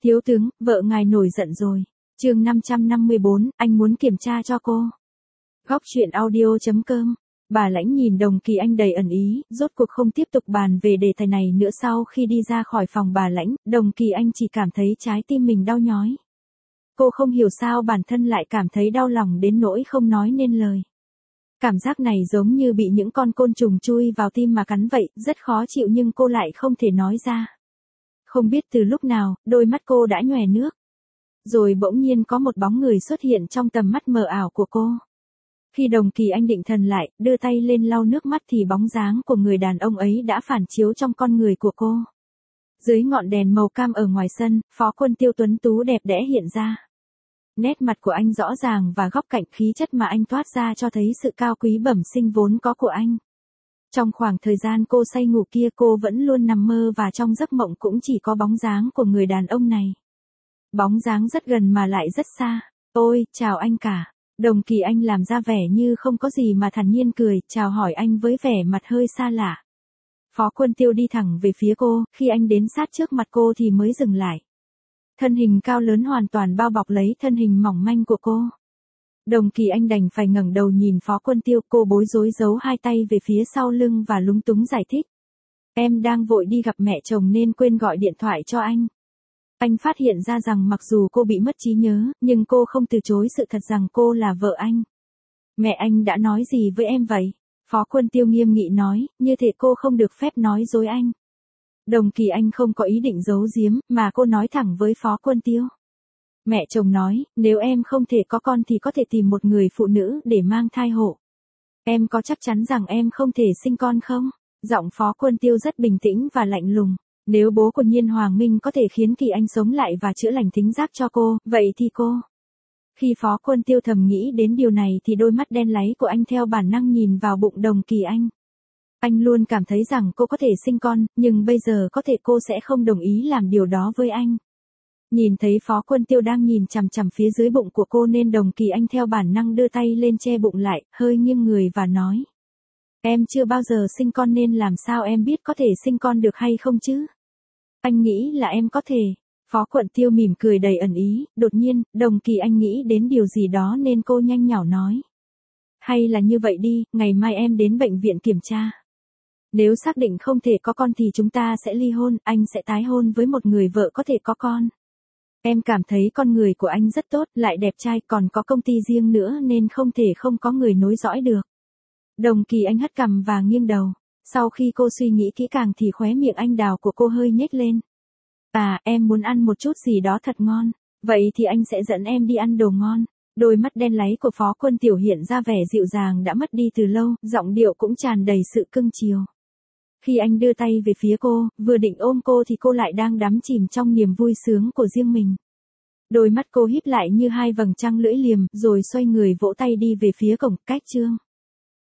Thiếu tướng, vợ ngài nổi giận rồi. Chương 554, anh muốn kiểm tra cho cô. Góc truyện audio.com. Bà Lãnh nhìn Đồng Kỳ Anh đầy ẩn ý, rốt cuộc không tiếp tục bàn về đề tài này nữa. Sau khi đi ra khỏi phòng bà Lãnh, Đồng Kỳ Anh chỉ cảm thấy trái tim mình đau nhói. Cô không hiểu sao bản thân lại cảm thấy đau lòng đến nỗi không nói nên lời. Cảm giác này giống như bị những con côn trùng chui vào tim mà cắn vậy, rất khó chịu nhưng cô lại không thể nói ra. Không biết từ lúc nào, đôi mắt cô đã nhòe nước. Rồi bỗng nhiên có một bóng người xuất hiện trong tầm mắt mờ ảo của cô. Khi Đồng Kỳ Anh định thần lại, đưa tay lên lau nước mắt thì bóng dáng của người đàn ông ấy đã phản chiếu trong con người của cô. Dưới ngọn đèn màu cam ở ngoài sân, Phó Quân Tiêu tuấn tú đẹp đẽ hiện ra. Nét mặt của anh rõ ràng và góc cạnh khí chất mà anh toát ra cho thấy sự cao quý bẩm sinh vốn có của anh. Trong khoảng thời gian cô say ngủ kia cô vẫn luôn nằm mơ và trong giấc mộng cũng chỉ có bóng dáng của người đàn ông này. Bóng dáng rất gần mà lại rất xa. Ôi, chào anh cả. Đồng Kỳ Anh làm ra vẻ như không có gì mà thản nhiên cười, chào hỏi anh với vẻ mặt hơi xa lạ. Phó Quân Tiêu đi thẳng về phía cô, khi anh đến sát trước mặt cô thì mới dừng lại. Thân hình cao lớn hoàn toàn bao bọc lấy thân hình mỏng manh của cô. Đồng Kỳ Anh đành phải ngẩng đầu nhìn Phó Quân Tiêu, cô bối rối giấu hai tay về phía sau lưng và lúng túng giải thích. Em đang vội đi gặp mẹ chồng nên quên gọi điện thoại cho anh. Anh phát hiện ra rằng mặc dù cô bị mất trí nhớ, nhưng cô không từ chối sự thật rằng cô là vợ anh. Mẹ anh đã nói gì với em vậy? Phó Quân Tiêu nghiêm nghị nói, như thể cô không được phép nói dối anh. Đồng Kỳ Anh không có ý định giấu giếm, mà cô nói thẳng với Phó Quân Tiêu. Mẹ chồng nói, nếu em không thể có con thì có thể tìm một người phụ nữ để mang thai hộ. Em có chắc chắn rằng em không thể sinh con không? Giọng Phó Quân Tiêu rất bình tĩnh và lạnh lùng. Nếu bố của Nhiên Hoàng Minh có thể khiến Kỳ Anh sống lại và chữa lành thính giác cho cô, vậy thì cô... Khi Phó Quân Tiêu thầm nghĩ đến điều này thì đôi mắt đen láy của anh theo bản năng nhìn vào bụng Đồng Kỳ Anh. Anh luôn cảm thấy rằng cô có thể sinh con, nhưng bây giờ có thể cô sẽ không đồng ý làm điều đó với anh. Nhìn thấy Phó Quân Tiêu đang nhìn chằm chằm phía dưới bụng của cô nên Đồng Kỳ Anh theo bản năng đưa tay lên che bụng lại, hơi nghiêng người và nói. Em chưa bao giờ sinh con nên làm sao em biết có thể sinh con được hay không chứ? Anh nghĩ là em có thể. Phó Quân Tiêu mỉm cười đầy ẩn ý, đột nhiên, Đồng Kỳ Anh nghĩ đến điều gì đó nên cô nhanh nhảu nói. Hay là như vậy đi, ngày mai em đến bệnh viện kiểm tra. Nếu xác định không thể có con thì chúng ta sẽ ly hôn, anh sẽ tái hôn với một người vợ có thể có con. Em cảm thấy con người của anh rất tốt, lại đẹp trai, còn có công ty riêng nữa nên không thể không có người nối dõi được. Đồng Kỳ Anh hất cằm và nghiêng đầu. Sau khi cô suy nghĩ kỹ càng thì khóe miệng anh đào của cô hơi nhếch lên. À, em muốn ăn một chút gì đó thật ngon. Vậy thì anh sẽ dẫn em đi ăn đồ ngon. Đôi mắt đen láy của Phó Quân Tiêu hiện ra vẻ dịu dàng đã mất đi từ lâu, giọng điệu cũng tràn đầy sự cưng chiều. Khi anh đưa tay về phía cô, vừa định ôm cô thì cô lại đang đắm chìm trong niềm vui sướng của riêng mình. Đôi mắt cô híp lại như hai vầng trăng lưỡi liềm, rồi xoay người vỗ tay đi về phía cổng, cách chương.